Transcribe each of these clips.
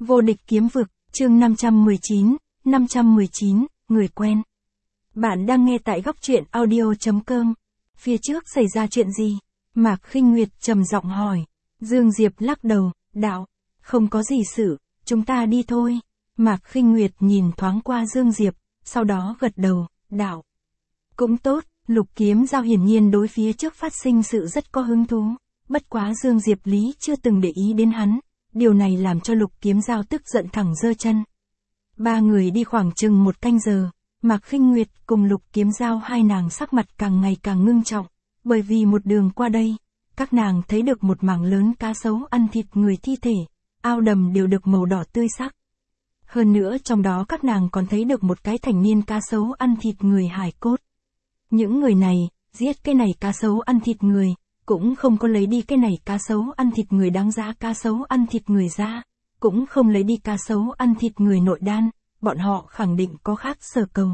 Vô địch kiếm vực, chương 519, người quen. Bạn đang nghe tại góc truyện audio.com. Phía trước xảy ra chuyện gì? Mạc Khinh Nguyệt trầm giọng hỏi. Dương Diệp lắc đầu, đạo, không có gì sự, chúng ta đi thôi. Mạc Khinh Nguyệt nhìn thoáng qua Dương Diệp, sau đó gật đầu, đạo. Cũng tốt, Lục Kiếm Giao hiển nhiên đối phía trước phát sinh sự rất có hứng thú. Bất quá Dương Diệp Lý chưa từng để ý đến hắn. Điều này làm cho Lục Kiếm Giao tức giận thẳng giơ chân. Ba người đi khoảng chừng 1 canh giờ, Mạc Khinh Nguyệt cùng Lục Kiếm Giao hai nàng sắc mặt càng ngày càng ngưng trọng, bởi vì một đường qua đây, các nàng thấy được một mảng lớn cá sấu ăn thịt người thi thể, ao đầm đều được màu đỏ tươi sắc. Hơn nữa trong đó các nàng còn thấy được một cái thành niên cá sấu ăn thịt người hài cốt. Những người này, giết cái này cá sấu ăn thịt người, cũng không có lấy đi cái này cá sấu ăn thịt người đáng giá cá sấu ăn thịt người ra, cũng không lấy đi cá sấu ăn thịt người nội đan, bọn họ khẳng định có khác sở cầu.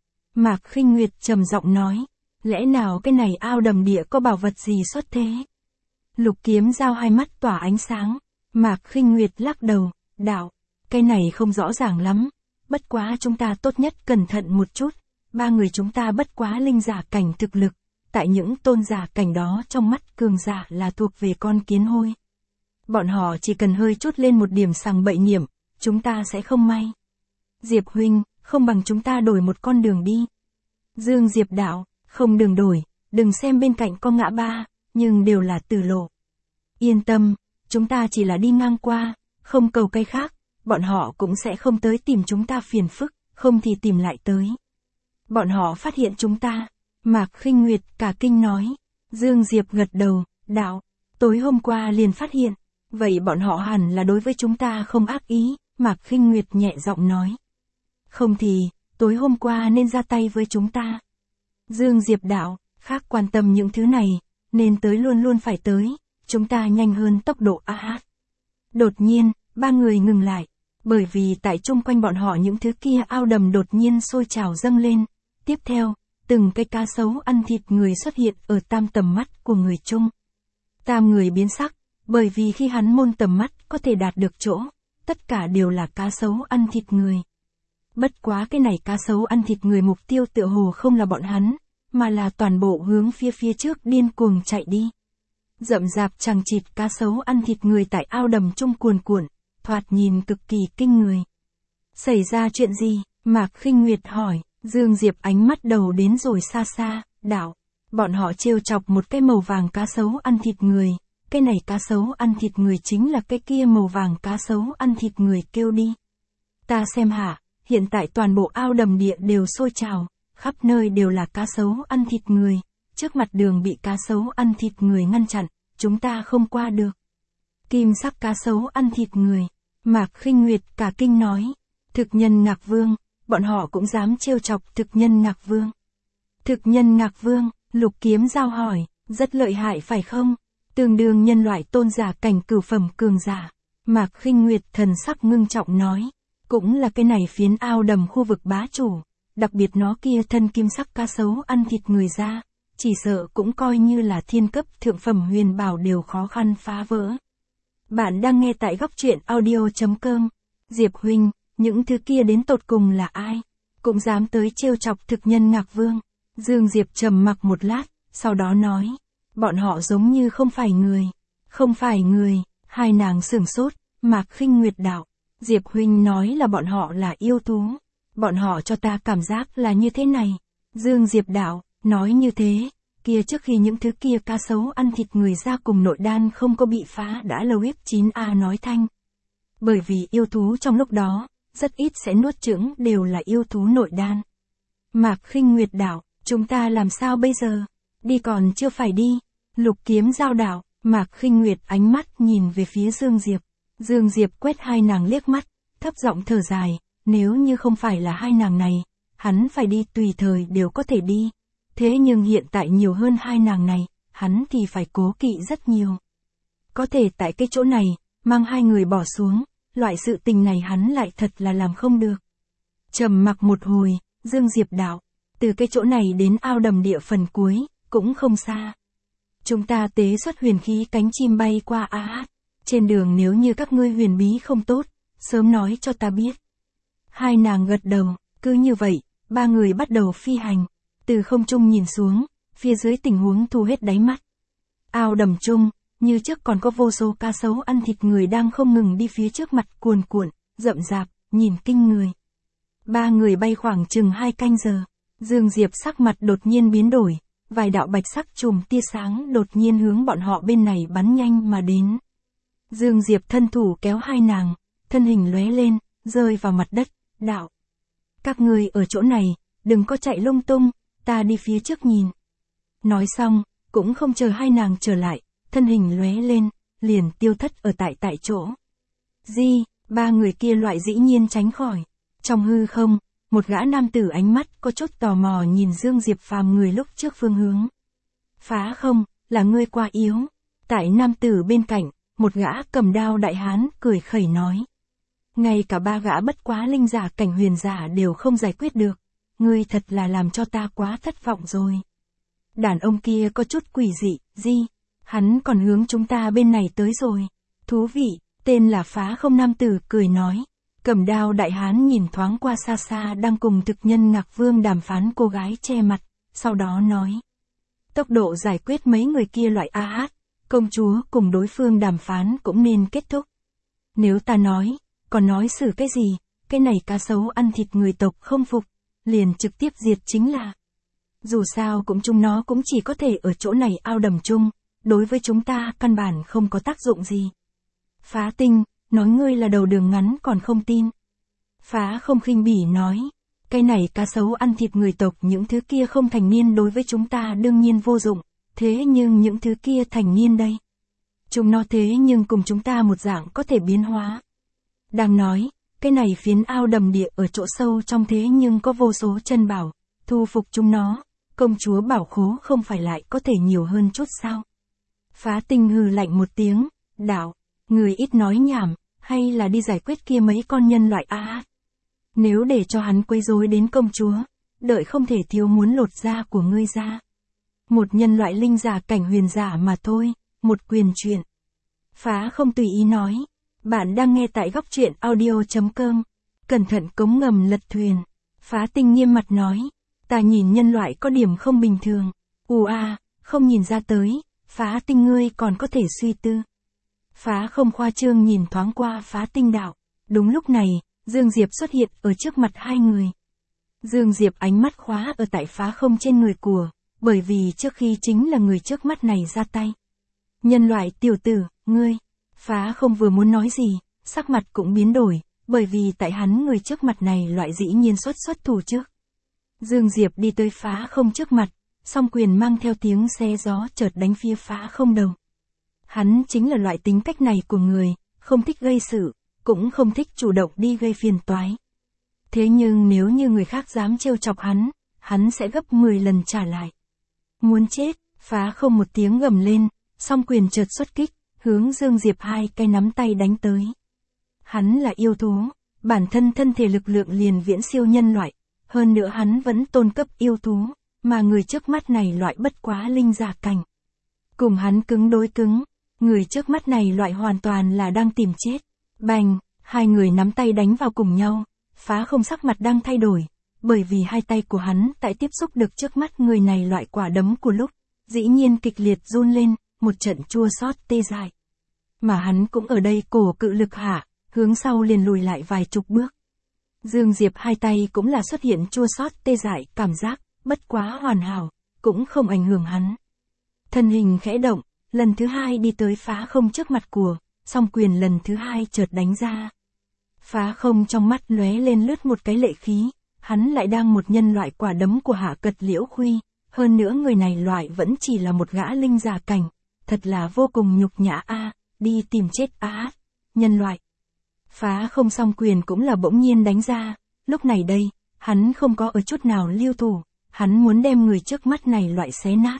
Mạc Khinh Nguyệt trầm giọng nói, lẽ nào cái này ao đầm địa có bảo vật gì xuất thế? Lục Kiếm Giao hai mắt tỏa ánh sáng, Mạc Khinh Nguyệt lắc đầu, đạo, cái này không rõ ràng lắm, bất quá chúng ta tốt nhất cẩn thận một chút, ba người chúng ta bất quá linh giả cảnh thực lực. Tại những tôn giả cảnh đó trong mắt cường giả là thuộc về con kiến hôi. Bọn họ chỉ cần hơi chút lên một điểm sằng bậy niệm, chúng ta sẽ không may. Diệp huynh, không bằng chúng ta đổi một con đường đi. Dương Diệp đạo, không đường đổi, đừng xem bên cạnh có ngã ba, nhưng đều là tử lộ. Yên tâm, chúng ta chỉ là đi ngang qua, không cầu cái khác, bọn họ cũng sẽ không tới tìm chúng ta phiền phức, không thì tìm lại tới. Bọn họ phát hiện chúng ta. Mạc Khinh Nguyệt cả kinh nói. Dương Diệp gật đầu, đạo, tối hôm qua liền phát hiện, vậy bọn họ hẳn là đối với chúng ta không ác ý, Mạc Khinh Nguyệt nhẹ giọng nói. Không thì, tối hôm qua nên ra tay với chúng ta. Dương Diệp đạo, khác quan tâm những thứ này, nên tới luôn luôn phải tới, chúng ta nhanh hơn tốc độ AH. Đột nhiên, ba người ngừng lại, bởi vì tại chung quanh bọn họ những thứ kia ao đầm đột nhiên sôi trào dâng lên, tiếp theo, từng cái cá sấu ăn thịt người xuất hiện ở tam tầm mắt của người chung. Tam người biến sắc, bởi vì khi hắn môn tầm mắt có thể đạt được chỗ, tất cả đều là cá sấu ăn thịt người. Bất quá cái này cá sấu ăn thịt người mục tiêu tựa hồ không là bọn hắn, mà là toàn bộ hướng phía trước điên cuồng chạy đi. Rậm rạp chằng chịt cá sấu ăn thịt người tại ao đầm chung cuồn cuộn, thoạt nhìn cực kỳ kinh người. Xảy ra chuyện gì? Mạc Khinh Nguyệt hỏi. Dương Diệp ánh mắt đầu đến rồi xa xa, đạo, bọn họ trêu chọc một cái màu vàng cá sấu ăn thịt người, cái này cá sấu ăn thịt người chính là cái kia màu vàng cá sấu ăn thịt người kêu đi. Ta xem hả, hiện tại toàn bộ ao đầm địa đều sôi trào, khắp nơi đều là cá sấu ăn thịt người, trước mặt đường bị cá sấu ăn thịt người ngăn chặn, chúng ta không qua được. Kim sắc cá sấu ăn thịt người, Mạc Khinh Nguyệt cả kinh nói, thực nhân Ngạc Vương. Bọn họ cũng dám trêu chọc thực nhân Ngạc Vương. Thực nhân Ngạc Vương, Lục Kiếm Giao hỏi, rất lợi hại phải không? Tương đương nhân loại tôn giả cảnh cửu phẩm cường giả. Mạc Khinh Nguyệt thần sắc ngưng trọng nói, cũng là cái này phiến ao đầm khu vực bá chủ, đặc biệt nó kia thân kim sắc cá sấu ăn thịt người ra, chỉ sợ cũng coi như là thiên cấp thượng phẩm huyền bảo đều khó khăn phá vỡ. Bạn đang nghe tại góc truyện audio.com. Diệp huynh, những thứ kia đến tột cùng là ai? Cũng dám tới trêu chọc thực nhân Ngạc Vương. Dương Diệp trầm mặc một lát, sau đó nói, bọn họ giống như không phải người. Không phải người, hai nàng sửng sốt, Mạc Khinh Nguyệt đạo. Diệp huynh nói là bọn họ là yêu thú. Bọn họ cho ta cảm giác là như thế này. Dương Diệp đạo, nói như thế, kia trước khi những thứ kia cá sấu ăn thịt người ra cùng nội đan không có bị phá đã lâu hiếp 9A nói thanh. Bởi vì yêu thú trong lúc đó, rất ít sẽ nuốt chửng đều là yêu thú nội đan. Mạc Khinh Nguyệt đạo, chúng ta làm sao bây giờ? Đi còn chưa phải đi. Lục Kiếm Giao đạo, Mạc Khinh Nguyệt ánh mắt nhìn về phía Dương Diệp. Dương Diệp quét hai nàng liếc mắt, thấp giọng thở dài, nếu như không phải là hai nàng này, hắn phải đi tùy thời đều có thể đi. Thế nhưng hiện tại nhiều hơn hai nàng này, hắn thì phải cố kỵ rất nhiều. Có thể tại cái chỗ này, mang hai người bỏ xuống. Loại sự tình này hắn lại thật là làm không được. Trầm mặc một hồi, Dương Diệp đạo, từ cái chỗ này đến ao đầm địa phần cuối, cũng không xa. Chúng ta tế xuất huyền khí cánh chim bay qua AH. Trên đường nếu như các ngươi huyền bí không tốt, sớm nói cho ta biết. Hai nàng gật đầu, cứ như vậy, ba người bắt đầu phi hành. Từ không trung nhìn xuống, phía dưới tình huống thu hết đáy mắt. Ao đầm chung, như trước còn có vô số cá sấu ăn thịt người đang không ngừng đi phía trước mặt cuồn cuộn, rậm rạp, nhìn kinh người. Ba người bay khoảng chừng 2 canh giờ. Dương Diệp sắc mặt đột nhiên biến đổi, vài đạo bạch sắc chùm tia sáng đột nhiên hướng bọn họ bên này bắn nhanh mà đến. Dương Diệp thân thủ kéo hai nàng, thân hình lóe lên, rơi vào mặt đất, đạo. Các ngươi ở chỗ này, đừng có chạy lung tung, ta đi phía trước nhìn. Nói xong, cũng không chờ hai nàng trở lại, thân hình lóe lên, liền tiêu thất ở tại chỗ. Ba người kia loại dĩ nhiên tránh khỏi. Trong hư không, một gã nam tử ánh mắt có chút tò mò nhìn Dương Diệp Phàm người lúc trước phương hướng. Phá không, là ngươi quá yếu. Tại nam tử bên cạnh, một gã cầm đao đại hán cười khẩy nói. Ngay cả ba gã bất quá linh giả cảnh huyền giả đều không giải quyết được. Ngươi thật là làm cho ta quá thất vọng rồi. Đàn ông kia có chút quỷ dị, hắn còn hướng chúng ta bên này tới rồi. Thú vị, tên là Phá không nam tử cười nói. Cầm đao đại hán nhìn thoáng qua xa xa đang cùng thực nhân Ngạc Vương đàm phán cô gái che mặt, sau đó nói. Tốc độ giải quyết mấy người kia loại công chúa cùng đối phương đàm phán cũng nên kết thúc. Nếu ta nói, còn nói xử cái gì, cái này cá sấu ăn thịt người tộc không phục, liền trực tiếp diệt chính là. Dù sao cũng chúng nó cũng chỉ có thể ở chỗ này ao đầm chung, đối với chúng ta căn bản không có tác dụng gì. Phá Tinh, nói ngươi là đầu đường ngắn còn không tin. Phá không khinh bỉ nói, cái này cá sấu ăn thịt người tộc những thứ kia không thành niên đối với chúng ta đương nhiên vô dụng, thế nhưng những thứ kia thành niên đây. Chúng nó thế nhưng cùng chúng ta một dạng có thể biến hóa. Đang nói, cái này phiến ao đầm địa ở chỗ sâu trong thế nhưng có vô số chân bảo, thu phục chúng nó, công chúa bảo khố không phải lại có thể nhiều hơn chút sao. Phá Tinh hừ lạnh một tiếng, đạo, người ít nói nhảm, hay là đi giải quyết kia mấy con nhân loại Nếu để cho hắn quấy rối đến công chúa, đợi không thể thiếu muốn lột da của ngươi ra. Một nhân loại linh giả cảnh huyền giả mà thôi, một quyền chuyện. Phá không tùy ý nói. Bạn đang nghe tại góc truyện audio.com. Cẩn thận cống ngầm lật thuyền. Phá Tinh nghiêm mặt nói. Ta nhìn nhân loại có điểm không bình thường. Không nhìn ra tới. Phá Tinh ngươi còn có thể suy tư. Phá không khoa trương nhìn thoáng qua Phá Tinh đạo. Đúng lúc này, Dương Diệp xuất hiện ở trước mặt hai người. Dương Diệp ánh mắt khóa ở tại Phá không trên người của, bởi vì trước khi chính là người trước mắt này ra tay. Nhân loại tiểu tử, ngươi. Phá không vừa muốn nói gì, sắc mặt cũng biến đổi, bởi vì tại hắn người trước mặt này loại dĩ nhiên xuất thủ trước. Dương Diệp đi tới Phá không trước mặt, song quyền mang theo tiếng xé gió chợt đánh phía Phá không đầu. Hắn chính là loại tính cách này của người, không thích gây sự, cũng không thích chủ động đi gây phiền toái. Thế nhưng nếu như người khác dám trêu chọc hắn sẽ gấp 10 lần trả lại. Muốn chết, Phá không một tiếng gầm lên, song quyền chợt xuất kích, hướng Dương Diệp hai cái nắm tay đánh tới. Hắn là yêu thú, bản thân thân thể lực lượng liền viễn siêu nhân loại, hơn nữa hắn vẫn tôn cấp yêu thú, mà người trước mắt này loại bất quá linh giả cảnh. Cùng hắn cứng đối cứng, người trước mắt này loại hoàn toàn là đang tìm chết. Bành, hai người nắm tay đánh vào cùng nhau, Phá không sắc mặt đang thay đổi, bởi vì hai tay của hắn tại tiếp xúc được trước mắt người này loại quả đấm của lúc, dĩ nhiên kịch liệt run lên, một trận chua xót tê dại. Mà hắn cũng ở đây cổ cự lực hạ, hướng sau liền lùi lại vài chục bước. Dương Diệp hai tay cũng là xuất hiện chua xót tê dại cảm giác, bất quá hoàn hảo, cũng không ảnh hưởng hắn. Thân hình khẽ động, lần thứ hai đi tới Phá không trước mặt của, song quyền lần thứ hai chợt đánh ra. Phá không trong mắt lóe lên lướt một cái lệ khí, hắn lại đang một nhân loại quả đấm của Hạ Cật Liễu Khuy, hơn nữa người này loại vẫn chỉ là một gã linh giả cảnh, thật là vô cùng nhục nhã đi tìm chết nhân loại. Phá không song quyền cũng là bỗng nhiên đánh ra, lúc này đây, hắn không có ở chút nào lưu thủ, hắn muốn đem người trước mắt này loại xé nát.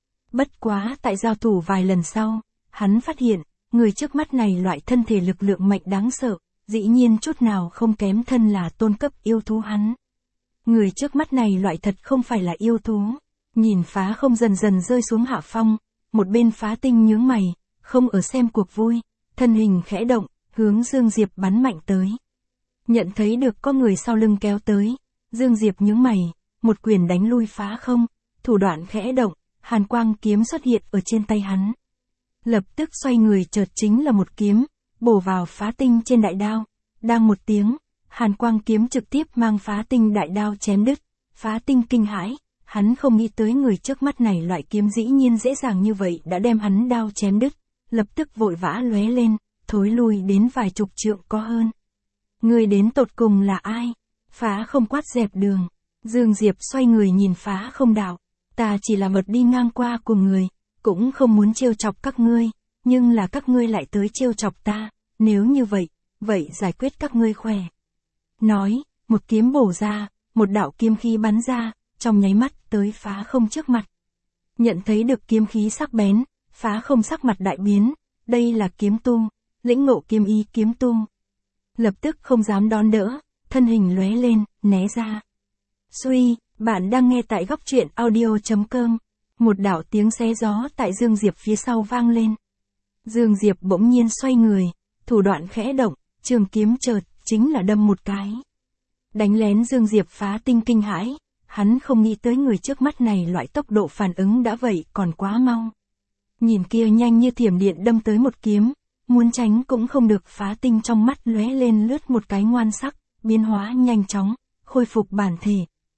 Bất quá tại giao thủ vài lần sau, hắn phát hiện, người trước mắt này loại thân thể lực lượng mạnh đáng sợ, dĩ nhiên chút nào không kém thân là tôn cấp yêu thú hắn. Người trước mắt này loại thật không phải là yêu thú. Nhìn Phá không dần dần rơi xuống hạ phong, một bên Phá Tinh nhướng mày, không ở xem cuộc vui, thân hình khẽ động, hướng Dương Diệp bắn mạnh tới. Nhận thấy được có người sau lưng kéo tới, Dương Diệp nhướng mày, một quyền đánh lui phá không, thủ đoạn khẽ động, hàn quang kiếm xuất hiện ở trên tay hắn. Lập tức xoay người chợt chính là một kiếm, bổ vào phá tinh trên đại đao. Đang một tiếng, hàn quang kiếm trực tiếp mang phá tinh đại đao chém đứt. Phá tinh kinh hãi, hắn không nghĩ tới người trước mắt này loại kiếm dĩ nhiên dễ dàng như vậy đã đem hắn đao chém đứt, lập tức vội vã lóe lên, thối lui đến vài chục trượng có hơn. Người đến tột cùng là ai? Phá không quát dẹp đường. Dương Diệp xoay người nhìn phá không đạo. Ta chỉ là vật đi ngang qua cùng người, cũng không muốn trêu chọc các ngươi, nhưng là các ngươi lại tới trêu chọc ta, nếu như vậy, vậy giải quyết các ngươi khỏe. Nói, một kiếm bổ ra, một đạo kiếm khí bắn ra, trong nháy mắt tới phá không trước mặt. Nhận thấy được kiếm khí sắc bén, phá không sắc mặt đại biến, đây là kiếm tu, lĩnh ngộ kiếm ý kiếm tu. Lập tức không dám đón đỡ, thân hình lóe lên, né ra. Suy, bạn đang nghe tại góc truyện audio.com. Một đạo tiếng xé gió tại Dương Diệp phía sau vang lên. Dương Diệp bỗng nhiên xoay người, thủ đoạn khẽ động, trường kiếm chợt, chính là đâm một cái. Đánh lén Dương Diệp phá tinh kinh hãi, hắn không nghĩ tới người trước mắt này loại tốc độ phản ứng đã vậy còn quá mau. Nhìn kia nhanh như thiểm điện đâm tới một kiếm, muốn tránh cũng không được, phá tinh trong mắt lóe lên lướt một cái ngoan sắc, biến hóa nhanh chóng, khôi phục bản thể.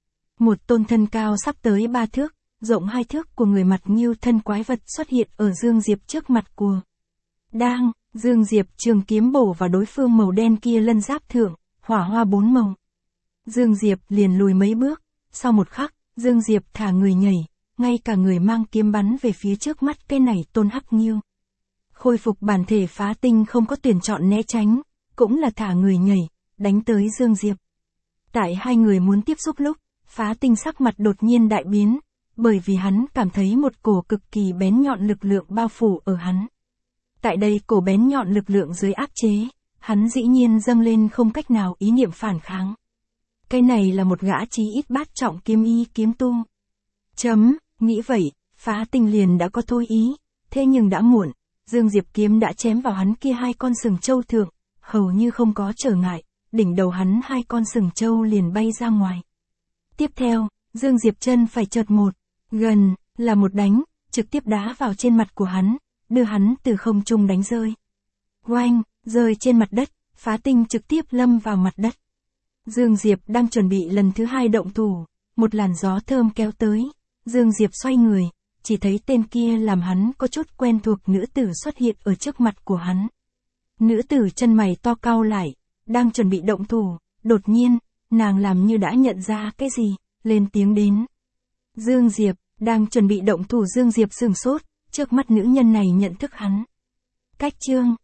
Một tôn thân cao sắp tới 3 thước, rộng 2 thước của người mặt nghiêu thân quái vật xuất hiện ở Dương Diệp trước mặt của. Đang, Dương Diệp trường kiếm bổ vào đối phương màu đen kia lân giáp thượng, hỏa hoa 4 màu. Dương Diệp liền lùi mấy bước, sau một khắc, Dương Diệp thả người nhảy, ngay cả người mang kiếm bắn về phía trước mắt cái này tôn hắc nghiêu. Khôi phục bản thể phá tinh không có tuyển chọn né tránh, cũng là thả người nhảy, đánh tới Dương Diệp. Tại hai người muốn tiếp xúc lúc, phá tinh sắc mặt đột nhiên đại biến, bởi vì hắn cảm thấy một cổ cực kỳ bén nhọn lực lượng bao phủ ở hắn. Tại đây cổ bén nhọn lực lượng dưới áp chế, hắn dĩ nhiên dâng lên không cách nào ý niệm phản kháng. Cái này là một gã chí ít bát trọng kiếm y kiếm tu. Nghĩ vậy, phá tinh liền đã có thôi ý, thế nhưng đã muộn, Dương Diệp kiếm đã chém vào hắn kia 2 con sừng trâu thượng, hầu như không có trở ngại, đỉnh đầu hắn 2 con sừng trâu liền bay ra ngoài. Tiếp theo, Dương Diệp chân phải chợt một, gần, là một đánh, trực tiếp đá vào trên mặt của hắn, đưa hắn từ không trung đánh rơi. Oanh, rơi trên mặt đất, phá tinh trực tiếp lâm vào mặt đất. Dương Diệp đang chuẩn bị lần thứ 2 động thủ, một làn gió thơm kéo tới, Dương Diệp xoay người, chỉ thấy tên kia làm hắn có chút quen thuộc nữ tử xuất hiện ở trước mặt của hắn. Nữ tử chân mày to cau lại, đang chuẩn bị động thủ, đột nhiên, nàng làm như đã nhận ra cái gì, lên tiếng đến. Dương Diệp, đang chuẩn bị động thủ, Dương Diệp sửng sốt, trước mắt nữ nhân này nhận thức hắn. Cách chương